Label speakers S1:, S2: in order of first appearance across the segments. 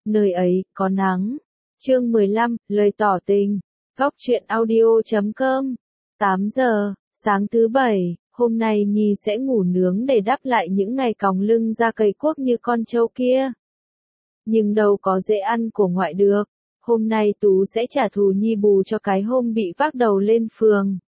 S1: nơi ấy có nắng. Chương 15, lời tỏ tình. Góc truyện audio.com. 8 giờ, sáng thứ Bảy, hôm nay Nhi sẽ ngủ nướng để đáp lại những ngày còng lưng ra cày cuốc như con trâu kia. Nhưng đâu có dễ ăn của ngoại được. Hôm nay Tú sẽ trả thù Nhi bù cho cái hôm bị vác đầu lên phường.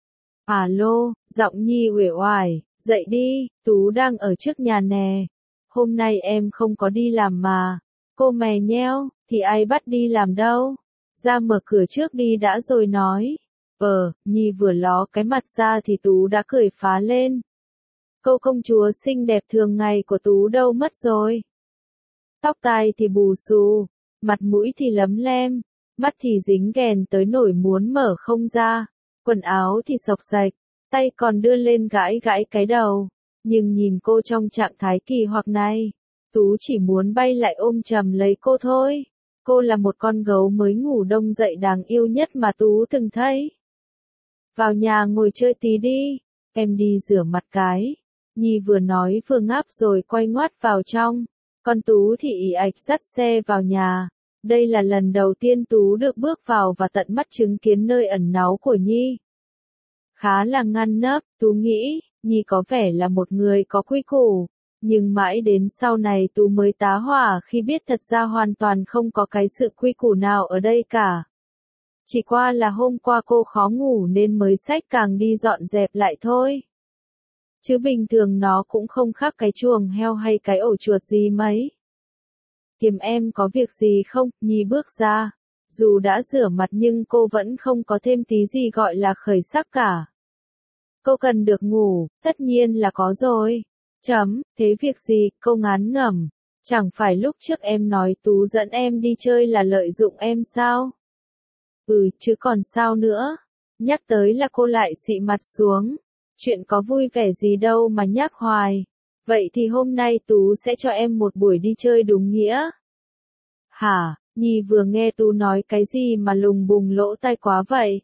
S1: Alo, giọng Nhi uể oải, dậy đi, Tú đang ở trước nhà nè. Hôm nay em không có đi làm mà. Cô mè nheo, thì ai bắt đi làm đâu. Ra mở cửa trước đi đã rồi nói. Nhi vừa ló cái mặt ra thì Tú đã cười phá lên. Cô công chúa xinh đẹp thường ngày của Tú đâu mất rồi. Tóc tai thì bù xù, mặt mũi thì lấm lem, mắt thì dính ghèn tới nỗi muốn mở không ra, quần áo thì xộc xạch, tay còn đưa lên gãi gãi cái đầu. Nhưng nhìn cô trong trạng thái kỳ hoặc này, Tú chỉ muốn bay lại ôm chầm lấy cô thôi. Cô là một con gấu mới ngủ đông dậy đáng yêu nhất mà Tú từng thấy. Vào nhà ngồi chơi tí đi, em đi rửa mặt cái. Nhi vừa nói vừa ngáp rồi quay ngoắt vào trong. Còn Tú thì ì ạch dắt xe vào nhà. Đây là lần đầu tiên Tú được bước vào và tận mắt chứng kiến nơi ẩn náu của Nhi. Khá là ngăn nắp, Tú nghĩ, Nhi có vẻ là một người có quy củ. Nhưng mãi đến sau này Tú mới tá hỏa khi biết thật ra hoàn toàn không có cái sự quy củ nào ở đây cả. Chỉ qua là hôm qua cô khó ngủ nên mới xách càng đi dọn dẹp lại thôi. Chứ bình thường nó cũng không khác cái chuồng heo hay cái ổ chuột gì mấy. Kiếm em có việc gì không? Nhi bước ra. Dù đã rửa mặt nhưng cô vẫn không có thêm tí gì gọi là khởi sắc cả. Cô cần được ngủ, tất nhiên là có rồi. Thế việc gì? Cô ngán ngẩm. Chẳng phải lúc trước em nói Tú dẫn em đi chơi là lợi dụng em sao? Chứ còn sao nữa? Nhắc tới là cô lại xị mặt xuống. Chuyện có vui vẻ gì đâu mà nhắc hoài. Vậy thì hôm nay Tú sẽ cho em một buổi đi chơi đúng nghĩa. Hả? Nhi vừa nghe Tú nói cái gì mà lùng bùng lỗ tai quá vậy?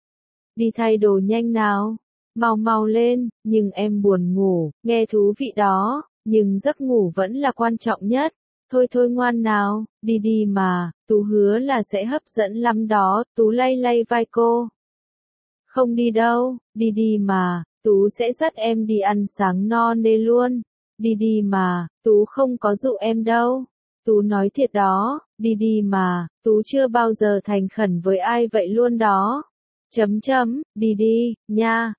S1: Đi thay đồ nhanh nào. Mau mau lên, nhưng em buồn ngủ, nghe thú vị đó, nhưng giấc ngủ vẫn là quan trọng nhất. Thôi thôi ngoan nào, đi đi mà, Tú hứa là sẽ hấp dẫn lắm đó. Tú lay lay vai cô. Không đi đâu, đi đi mà, Tú sẽ dắt em đi ăn sáng no nê luôn. Đi đi mà, Tú không có dụ em đâu. Tú nói thiệt đó, đi đi mà, Tú chưa bao giờ thành khẩn với ai vậy luôn đó. Đi đi, nha,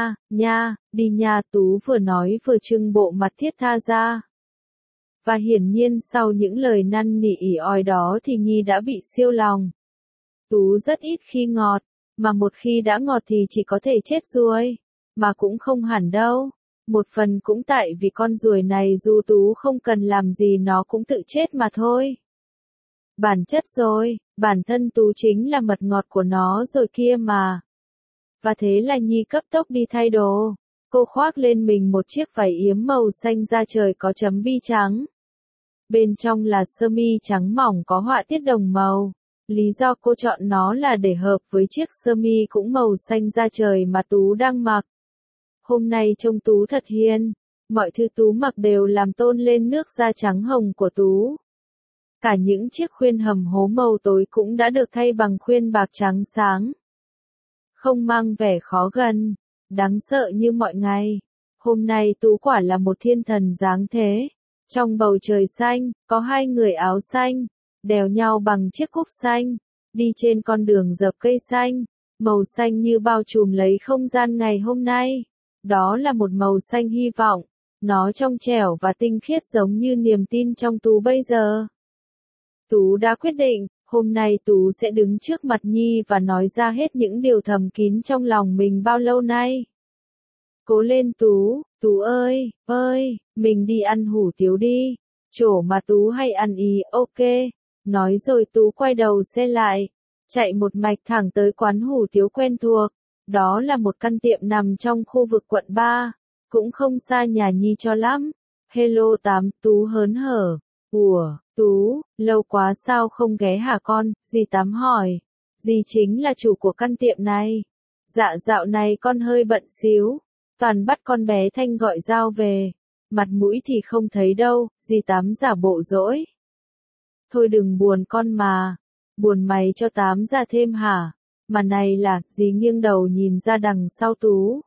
S1: đi nha. Tú vừa nói vừa trưng bộ mặt thiết tha ra. Và hiển nhiên sau những lời năn nỉ ỉ ỏi đó thì Nhi đã bị siêu lòng. Tú rất ít khi ngọt, mà một khi đã ngọt thì chỉ có thể chết ruồi, mà cũng không hẳn đâu. Một phần cũng tại vì con ruồi này dù Tú không cần làm gì nó cũng tự chết mà thôi. Bản chất rồi, bản thân Tú chính là mật ngọt của nó rồi kia mà. Và thế là Nhi cấp tốc đi thay đồ. Cô khoác lên mình một chiếc váy yếm màu xanh da trời có chấm bi trắng. Bên trong là sơ mi trắng mỏng có họa tiết đồng màu. Lý do cô chọn nó là để hợp với chiếc sơ mi cũng màu xanh da trời mà Tú đang mặc. Hôm nay trông Tú thật hiền. Mọi thứ Tú mặc đều làm tôn lên nước da trắng hồng của Tú. Cả những chiếc khuyên hầm hố màu tối cũng đã được thay bằng khuyên bạc trắng sáng. Không mang vẻ khó gần, đáng sợ như mọi ngày. Hôm nay Tú quả là một thiên thần dáng thế. Trong bầu trời xanh, có hai người áo xanh, đèo nhau bằng chiếc cúp xanh, đi trên con đường dợp cây xanh, màu xanh như bao trùm lấy không gian ngày hôm nay. Đó là một màu xanh hy vọng, nó trong trẻo và tinh khiết giống như niềm tin trong Tú bây giờ. Tú đã quyết định, hôm nay Tú sẽ đứng trước mặt Nhi và nói ra hết những điều thầm kín trong lòng mình bao lâu nay. Cố lên Tú, Tú ơi, mình đi ăn hủ tiếu đi. Chỗ mà Tú hay ăn ý, ok. Nói rồi Tú quay đầu xe lại, chạy một mạch thẳng tới quán hủ tiếu quen thuộc. Đó là một căn tiệm nằm trong khu vực quận 3, cũng không xa nhà Nhi cho lắm. Hello Tám, Tú hớn hở. Ủa, Tú, lâu quá sao không ghé hả con? Dì Tám hỏi. Dì chính là chủ của căn tiệm này. Dạ dạo này con hơi bận xíu. Toàn bắt con bé Thanh gọi giao về. Mặt mũi thì không thấy đâu, dì Tám giả bộ dỗi. Thôi đừng buồn con mà. Buồn mày cho Tám ra thêm hả? Mà này là, dì nghiêng đầu nhìn ra đằng sau Tú.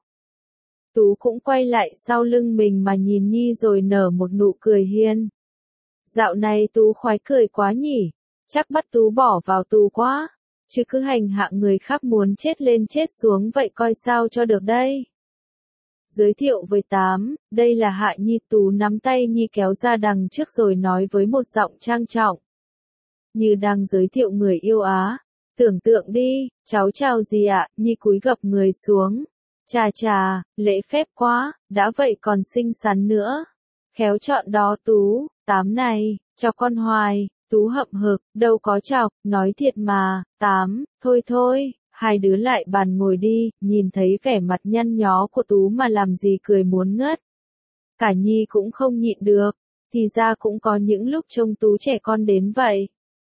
S1: Tú cũng quay lại sau lưng mình mà nhìn Nhi rồi nở một nụ cười hiền. Dạo này Tú khoái cười quá nhỉ, chắc bắt Tú bỏ vào tù quá, chứ cứ hành hạ người khác muốn chết lên chết xuống vậy coi sao cho được đây. Giới thiệu với Tám, đây là Hạ Nhi. Tú nắm tay Nhi kéo ra đằng trước rồi nói với một giọng trang trọng. Như đang giới thiệu người yêu á. Tưởng tượng đi, cháu chào gì ạ? Nhi cúi gập người xuống. Chà chà, lễ phép quá, đã vậy còn xinh xắn nữa. Khéo chọn đó Tú, Tám này, cho con hoài. Tú hậm hực, đâu có chọc, nói thiệt mà. Tám, thôi thôi, hai đứa lại bàn ngồi đi. Nhìn thấy vẻ mặt nhăn nhó của Tú mà làm gì cười muốn ngất. Cả Nhi cũng không nhịn được, thì ra cũng có những lúc trông Tú trẻ con đến vậy.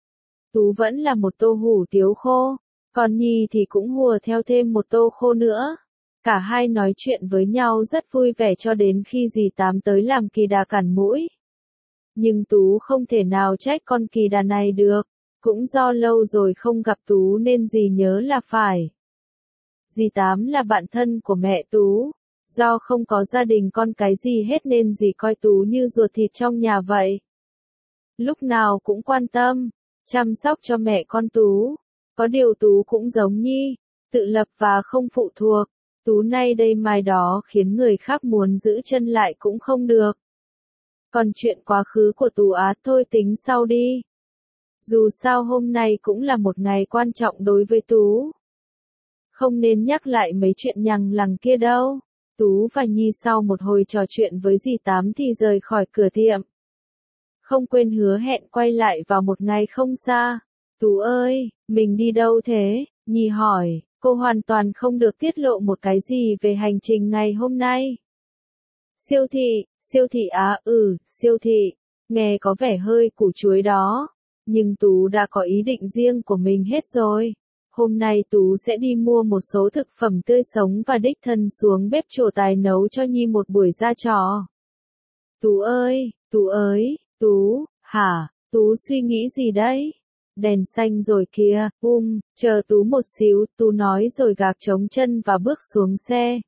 S1: Tú vẫn là một tô hủ tiếu khô, còn Nhi thì cũng hùa theo thêm một tô khô nữa. Cả hai nói chuyện với nhau rất vui vẻ cho đến khi dì Tám tới làm kỳ đà cản mũi. Nhưng Tú không thể nào trách con kỳ đà này được, cũng do lâu rồi không gặp Tú nên dì nhớ là phải. Dì Tám là bạn thân của mẹ Tú, do không có gia đình con cái gì hết nên dì coi Tú như ruột thịt trong nhà vậy. Lúc nào cũng quan tâm, chăm sóc cho mẹ con Tú. Có điều Tú cũng giống Nhi, tự lập và không phụ thuộc. Tú nay đây mai đó khiến người khác muốn giữ chân lại cũng không được. Còn chuyện quá khứ của Tú á thôi tính sau đi. Dù sao hôm nay cũng là một ngày quan trọng đối với Tú. Không nên nhắc lại mấy chuyện nhằng lằng kia đâu. Tú và Nhi sau một hồi trò chuyện với dì Tám thì rời khỏi cửa tiệm. Không quên hứa hẹn quay lại vào một ngày không xa. Tú ơi, mình đi đâu thế? Nhi hỏi, cô hoàn toàn không được tiết lộ một cái gì về hành trình ngày hôm nay. Siêu thị á, siêu thị. Nghe có vẻ hơi củ chuối đó. Nhưng Tú đã có ý định riêng của mình hết rồi. Hôm nay Tú sẽ đi mua một số thực phẩm tươi sống và đích thân xuống bếp trổ tài nấu cho Nhi một buổi ra trò. Tú ơi, hả? Tú suy nghĩ gì đấy? Đèn xanh rồi kìa, chờ Tú một xíu, Tú nói rồi gạc trống chân và bước xuống xe.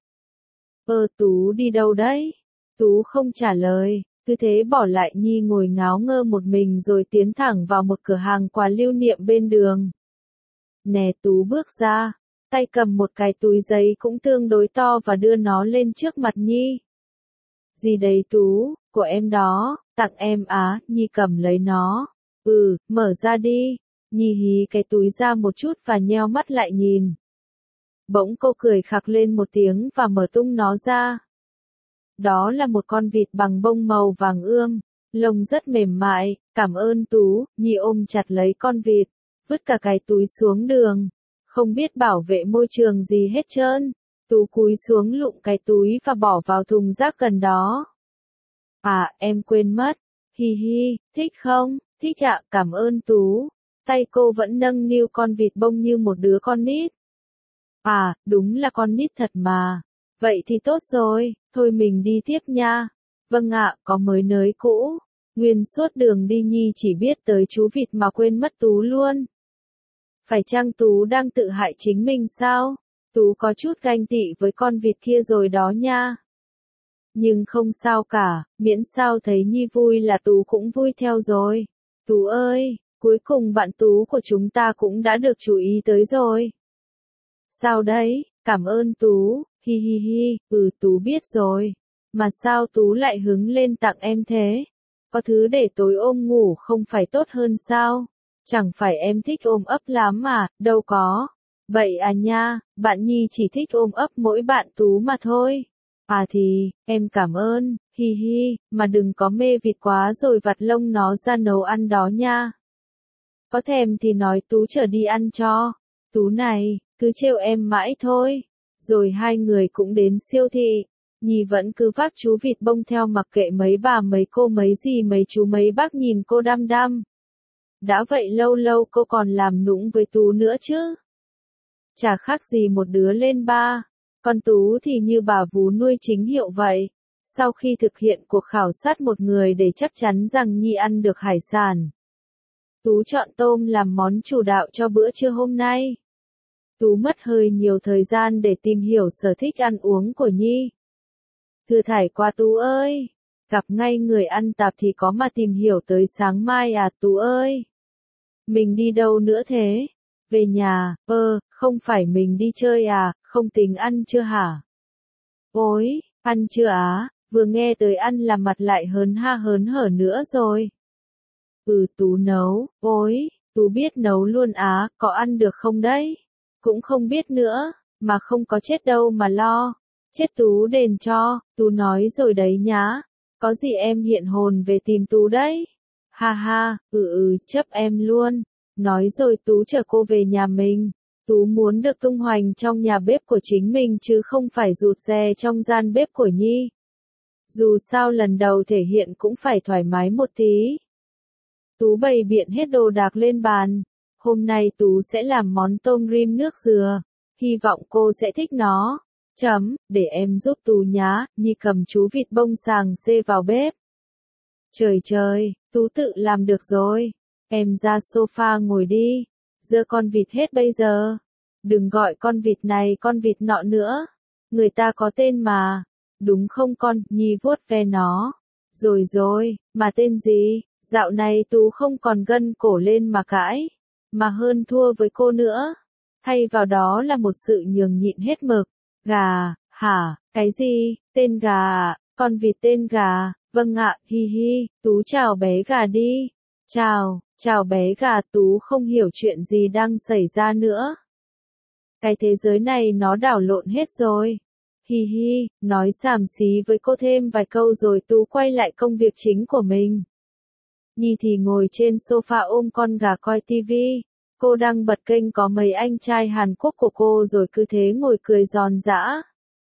S1: Tú đi đâu đấy? Tú không trả lời, cứ thế bỏ lại Nhi ngồi ngáo ngơ một mình rồi tiến thẳng vào một cửa hàng quà lưu niệm bên đường. Nè Tú bước ra, tay cầm một cái túi giấy cũng tương đối to và đưa nó lên trước mặt Nhi. Gì đấy Tú, của em đó, tặng em á. Nhi cầm lấy nó. Mở ra đi. Nhi hí cái túi ra một chút và nheo mắt lại nhìn. Bỗng cô cười khặc lên một tiếng và mở tung nó ra. Đó là một con vịt bằng bông màu vàng ươm, lông rất mềm mại. Cảm ơn Tú. Nhi ôm chặt lấy con vịt, vứt cả cái túi xuống đường. Không biết bảo vệ môi trường gì hết trơn. Tú cúi xuống lụm cái túi và bỏ vào thùng rác gần đó. À, em quên mất. Hi hi, thích không? Thích ạ, cảm ơn Tú. Tay cô vẫn nâng niu con vịt bông như một đứa con nít. À, đúng là con nít thật mà. Vậy thì tốt rồi, thôi mình đi tiếp nha. Vâng ạ, có mới nới cũ. Nguyên suốt đường đi Nhi chỉ biết tới chú vịt mà quên mất Tú luôn. Phải chăng Tú đang tự hại chính mình sao? Tú có chút ganh tị với con vịt kia rồi đó nha. Nhưng không sao cả, miễn sao thấy Nhi vui là Tú cũng vui theo rồi. Tú ơi, cuối cùng bạn Tú của chúng ta cũng đã được chú ý tới rồi. Sao đấy, cảm ơn Tú, hi hi hi, Tú biết rồi. Mà sao Tú lại hứng lên tặng em thế? Có thứ để tối ôm ngủ không phải tốt hơn sao? Chẳng phải em thích ôm ấp lắm mà, đâu có. Vậy à nha, bạn Nhi chỉ thích ôm ấp mỗi bạn Tú mà thôi. À thì, em cảm ơn, hi hi, mà đừng có mê vịt quá rồi vặt lông nó ra nấu ăn đó nha. Có thèm thì nói Tú chở đi ăn cho. Tú này, cứ trêu em mãi thôi. Rồi hai người cũng đến siêu thị. Nhi vẫn cứ vác chú vịt bông theo mặc kệ mấy bà mấy cô mấy dì mấy chú mấy bác nhìn cô đăm đăm. Đã vậy lâu lâu cô còn làm nũng với Tú nữa chứ. Chả khác gì một đứa lên ba. Còn Tú thì như bà vú nuôi chính hiệu vậy. Sau khi thực hiện cuộc khảo sát một người để chắc chắn rằng Nhi ăn được hải sản, Tú chọn tôm làm món chủ đạo cho bữa trưa hôm nay. Tú mất hơi nhiều thời gian để tìm hiểu sở thích ăn uống của Nhi. Thưa thải qua Tú ơi, gặp ngay người ăn tạp thì có mà tìm hiểu tới sáng mai à Tú ơi. Mình đi đâu nữa thế? Về nhà, không phải mình đi chơi à, không tính ăn chưa hả? Ôi, ăn chưa á, vừa nghe tới ăn là mặt lại hớn ha hớn hở nữa rồi. Tú nấu, ôi, Tú biết nấu luôn á, có ăn được không đấy? Cũng không biết nữa, mà không có chết đâu mà lo. Chết Tú đền cho, Tú nói rồi đấy nhá. Có gì em hiện hồn về tìm Tú đấy. Ha ha, chấp em luôn. Nói rồi Tú chở cô về nhà mình. Tú muốn được tung hoành trong nhà bếp của chính mình chứ không phải rụt rè trong gian bếp của Nhi. Dù sao lần đầu thể hiện cũng phải thoải mái một tí. Tú bày biện hết đồ đạc lên bàn. Hôm nay Tú sẽ làm món tôm rim nước dừa. Hy vọng cô sẽ thích nó. Để em giúp Tú nhá. Nhi cầm chú vịt bông sàng xê vào bếp. Trời, Tú tự làm được rồi. Em ra sofa ngồi đi. Giơ con vịt hết bây giờ. Đừng gọi con vịt này con vịt nọ nữa. Người ta có tên mà. Đúng không con? Nhi vuốt ve nó. Rồi, mà tên gì? Dạo này Tú không còn gân cổ lên mà cãi. Mà hơn thua với cô nữa. Thay vào đó là một sự nhường nhịn hết mực. Gà, hả? Cái gì? Tên gà à? Con vịt tên gà. Vâng ạ, hi hi. Tú chào bé gà đi. Chào bé gà. Tú không hiểu chuyện gì đang xảy ra nữa. Cái thế giới này nó đảo lộn hết rồi. Hi hi, nói xàm xí với cô thêm vài câu rồi Tú quay lại công việc chính của mình. Nhi thì ngồi trên sofa ôm con gà coi tivi. Cô đang bật kênh có mấy anh trai Hàn Quốc của cô rồi cứ thế ngồi cười giòn giã.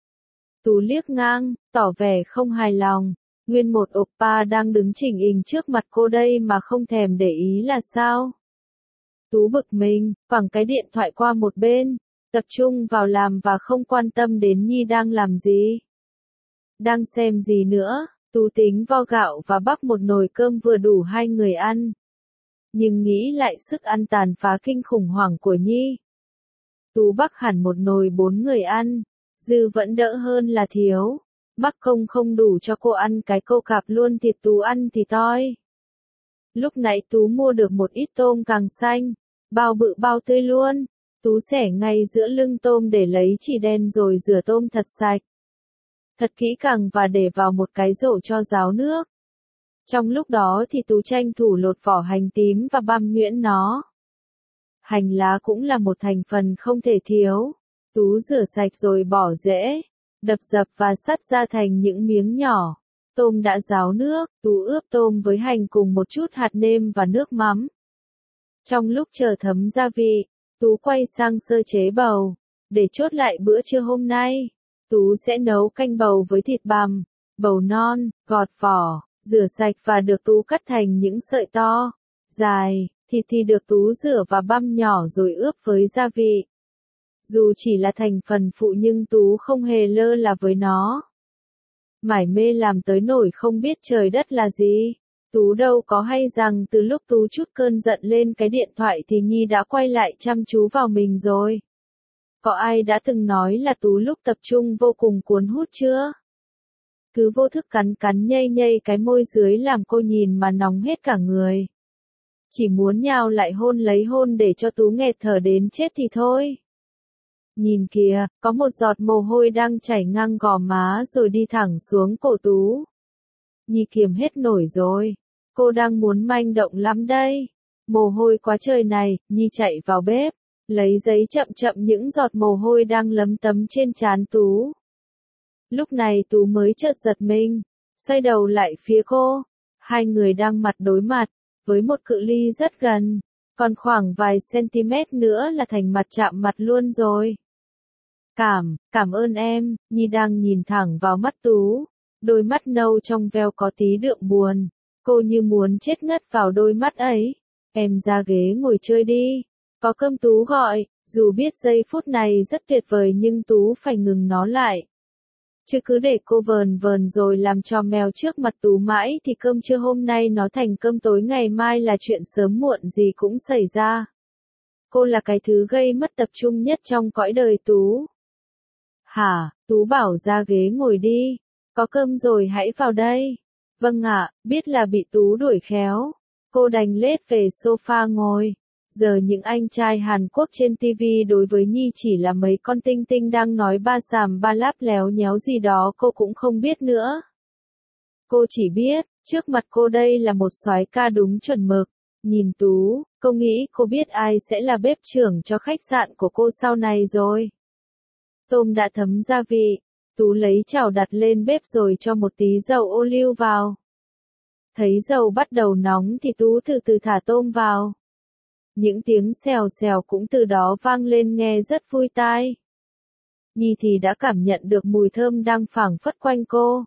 S1: Tú liếc ngang, tỏ vẻ không hài lòng. Nguyên một oppa đang đứng chỉnh hình trước mặt cô đây mà không thèm để ý là sao? Tú bực mình, quẳng cái điện thoại qua một bên, tập trung vào làm và không quan tâm đến Nhi đang làm gì. Đang xem gì nữa, Tú tính vo gạo và bắp một nồi cơm vừa đủ hai người ăn. Nhưng nghĩ lại sức ăn tàn phá kinh khủng hoảng của Nhi. Tú bắc hẳn một nồi 4 người ăn, dư vẫn đỡ hơn là thiếu. Bắc không đủ cho cô ăn cái câu cạp luôn thịt Tú ăn thì toi. Lúc nãy Tú mua được một ít tôm càng xanh, bao bự bao tươi luôn. Tú xẻ ngay giữa lưng tôm để lấy chỉ đen rồi rửa tôm thật sạch. Thật kỹ càng và để vào một cái rổ cho ráo nước. Trong lúc đó thì Tú tranh thủ lột vỏ hành tím và băm nhuyễn nó. Hành lá cũng là một thành phần không thể thiếu. Tú rửa sạch rồi bỏ rễ, đập dập và sắt ra thành những miếng nhỏ. Tôm đã ráo nước, Tú ướp tôm với hành cùng một chút hạt nêm và nước mắm. Trong lúc chờ thấm gia vị, Tú quay sang sơ chế bầu. Để chốt lại bữa trưa hôm nay, Tú sẽ nấu canh bầu với thịt bằm, bầu non, gọt vỏ, rửa sạch và được Tú cắt thành những sợi to, dài. Thịt thì được Tú rửa và băm nhỏ rồi ướp với gia vị. Dù chỉ là thành phần phụ nhưng Tú không hề lơ là với nó. Mải mê làm tới nỗi không biết trời đất là gì. Tú đâu có hay rằng từ lúc Tú chút cơn giận lên cái điện thoại thì Nhi đã quay lại chăm chú vào mình rồi. Có ai đã từng nói là Tú lúc tập trung vô cùng cuốn hút chưa? Cứ vô thức cắn nhây cái môi dưới làm cô nhìn mà nóng hết cả người. Chỉ muốn nhào lại hôn lấy hôn để cho Tú nghẹt thở đến chết thì thôi. Nhìn kìa, có một giọt mồ hôi đang chảy ngang gò má rồi đi thẳng xuống cổ Tú. Nhi kiềm hết nổi rồi. Cô đang muốn manh động lắm đây. Mồ hôi quá trời này, Nhi chạy vào bếp, lấy giấy chậm những giọt mồ hôi đang lấm tấm trên trán Tú. Lúc này Tú mới chợt giật mình, xoay đầu lại phía cô. Hai người đang mặt đối mặt, với một cự ly rất gần, còn khoảng vài cm nữa là thành mặt chạm mặt luôn rồi. Cảm ơn em, Nhi đang nhìn thẳng vào mắt Tú. Đôi mắt nâu trong veo có tí đượm buồn. Cô như muốn chết ngất vào đôi mắt ấy. Em ra ghế ngồi chơi đi. Có cơm Tú gọi, dù biết giây phút này rất tuyệt vời nhưng Tú phải ngừng nó lại. Chứ cứ để cô vờn vờn rồi làm trò mèo trước mặt Tú mãi thì cơm trưa hôm nay nó thành cơm tối ngày mai là chuyện sớm muộn gì cũng xảy ra. Cô là cái thứ gây mất tập trung nhất trong cõi đời Tú. Hả, Tú bảo ra ghế ngồi đi. Có cơm rồi hãy vào đây. Vâng ạ, biết là bị Tú đuổi khéo. Cô đành lết về sofa ngồi. Giờ những anh trai Hàn Quốc trên TV đối với Nhi chỉ là mấy con tinh tinh đang nói ba xàm ba láp léo nhéo gì đó cô cũng không biết nữa. Cô chỉ biết, trước mặt cô đây là một soái ca đúng chuẩn mực. Nhìn Tú, cô nghĩ cô biết ai sẽ là bếp trưởng cho khách sạn của cô sau này rồi. Tôm đã thấm gia vị, Tú lấy chảo đặt lên bếp rồi cho một tí dầu ô liu vào. Thấy dầu bắt đầu nóng thì Tú từ từ thả tôm vào. Những tiếng xèo xèo cũng từ đó vang lên nghe rất vui tai. Nhi thì đã cảm nhận được mùi thơm đang phảng phất quanh cô.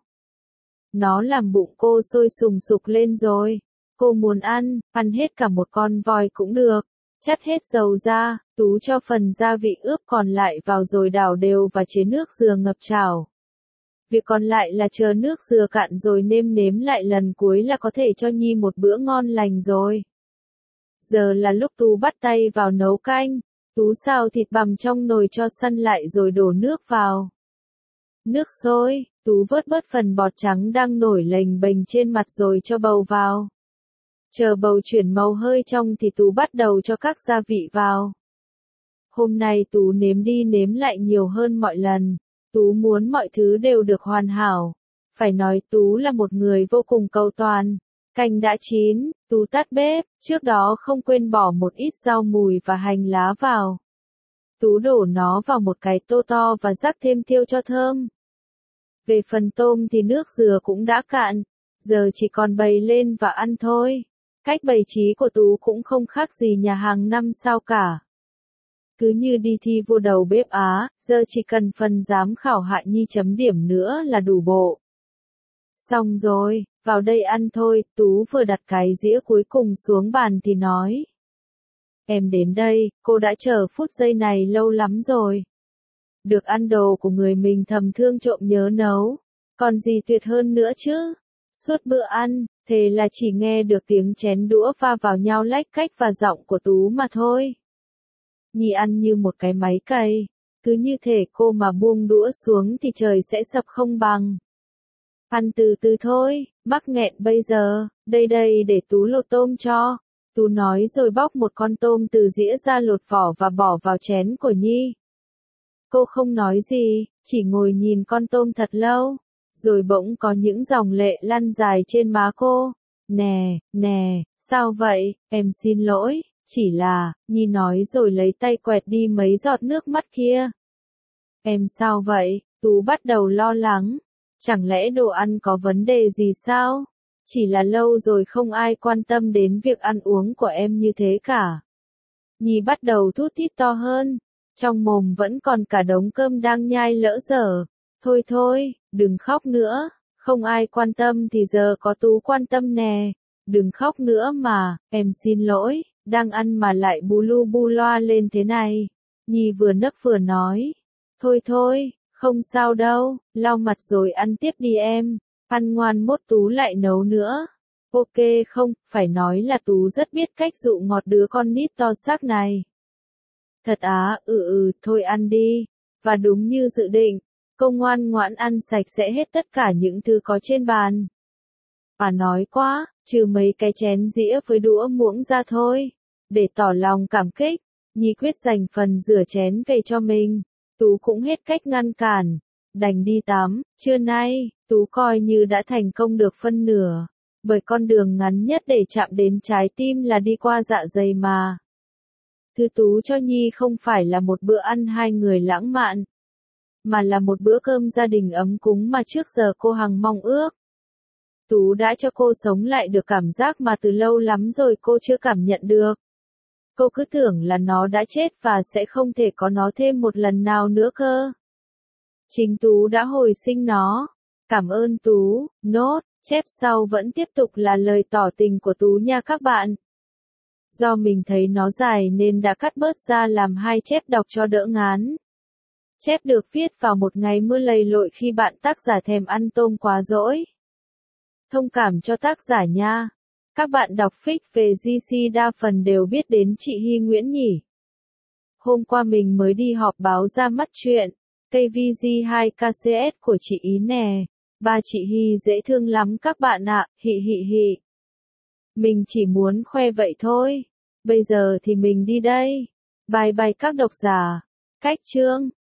S1: Nó làm bụng cô sôi sùng sục lên rồi. Cô muốn ăn hết cả một con voi cũng được. Chắt hết dầu ra, Tú cho phần gia vị ướp còn lại vào rồi đảo đều và chế nước dừa ngập chảo. Việc còn lại là chờ nước dừa cạn rồi nêm nếm lại lần cuối là có thể cho Nhi một bữa ngon lành rồi. Giờ là lúc Tú bắt tay vào nấu canh. Tú xào thịt bằm trong nồi cho săn lại rồi đổ nước vào. Nước sôi, Tú vớt bớt phần bọt trắng đang nổi lềnh bềnh trên mặt rồi cho bầu vào. Chờ bầu chuyển màu hơi trong thì Tú bắt đầu cho các gia vị vào. Hôm nay Tú nếm đi nếm lại nhiều hơn mọi lần. Tú muốn mọi thứ đều được hoàn hảo. Phải nói Tú là một người vô cùng cầu toàn. Canh đã chín, Tú tắt bếp, trước đó không quên bỏ một ít rau mùi và hành lá vào. Tú đổ nó vào một cái tô to và rắc thêm tiêu cho thơm. Về phần tôm thì nước dừa cũng đã cạn, giờ chỉ còn bày lên và ăn thôi. Cách bày trí của Tú cũng không khác gì nhà hàng 5 sao cả. Cứ như đi thi vô đầu bếp Á, giờ chỉ cần phần giám khảo Hạ Nhi chấm điểm nữa là đủ bộ. Xong rồi, vào đây ăn thôi, Tú vừa đặt cái dĩa cuối cùng xuống bàn thì nói. Em đến đây, cô đã chờ phút giây này lâu lắm rồi. Được ăn đồ của người mình thầm thương trộm nhớ nấu, còn gì tuyệt hơn nữa chứ. Suốt bữa ăn, thế là chỉ nghe được tiếng chén đũa va vào nhau lách cách và giọng của Tú mà thôi. Nhi ăn như một cái máy cày, cứ như thể cô mà buông đũa xuống thì trời sẽ sập không bằng. Ăn từ từ thôi, mắc nghẹn bây giờ, đây để Tú lột tôm cho. Tú nói rồi bóc một con tôm từ dĩa ra lột vỏ và bỏ vào chén của Nhi. Cô không nói gì, chỉ ngồi nhìn con tôm thật lâu, rồi bỗng có những dòng lệ lăn dài trên má cô. Nè, sao vậy, em xin lỗi, chỉ là, Nhi nói rồi lấy tay quẹt đi mấy giọt nước mắt kia. Em sao vậy, Tú bắt đầu lo lắng. Chẳng lẽ đồ ăn có vấn đề gì sao? Chỉ là lâu rồi không ai quan tâm đến việc ăn uống của em như thế cả. Nhi bắt đầu thút thít to hơn. Trong mồm vẫn còn cả đống cơm đang nhai lỡ dở. Thôi, đừng khóc nữa. Không ai quan tâm thì giờ có Tú quan tâm nè. Đừng khóc nữa mà, em xin lỗi, đang ăn mà lại bù lu bu loa lên thế này. Nhi vừa nấc vừa nói. Thôi, không sao đâu, lau mặt rồi ăn tiếp đi em. Ăn ngoan mốt Tú lại nấu nữa. Ok không, phải nói là Tú rất biết cách dụ ngọt đứa con nít to xác này. Thật á, thôi ăn đi. Và đúng như dự định, cô ngoan ngoãn ăn sạch sẽ hết tất cả những thứ có trên bàn. Nói quá, trừ mấy cái chén dĩa với đũa muỗng ra thôi. Để tỏ lòng cảm kích, Nhi quyết dành phần rửa chén về cho mình. Tú cũng hết cách ngăn cản. Đành đi tắm, trưa nay, Tú coi như đã thành công được phân nửa. Bởi con đường ngắn nhất để chạm đến trái tim là đi qua dạ dày mà. Thứ Tú cho Nhi không phải là một bữa ăn hai người lãng mạn, mà là một bữa cơm gia đình ấm cúng mà trước giờ cô hằng mong ước. Tú đã cho cô sống lại được cảm giác mà từ lâu lắm rồi cô chưa cảm nhận được. Cô cứ tưởng là nó đã chết và sẽ không thể có nó thêm một lần nào nữa cơ. Chính Tú đã hồi sinh nó. Cảm ơn Tú, nốt, chép sau vẫn tiếp tục là lời tỏ tình của Tú nha các bạn. Do mình thấy nó dài nên đã cắt bớt ra làm 2 chép đọc cho đỡ ngán. Chép được viết vào một ngày mưa lầy lội khi bạn tác giả thèm ăn tôm quá dỗi. Thông cảm cho tác giả nha. Các bạn đọc fic về GC đa phần đều biết đến chị Hy Nguyễn nhỉ. Hôm qua mình mới đi họp báo ra mắt chuyện KVG2KCS của chị ý nè. Ba chị Hy dễ thương lắm các bạn ạ, hị hị hị. Mình chỉ muốn khoe vậy thôi. Bây giờ thì mình đi đây. Bye bye các độc giả. Cách chương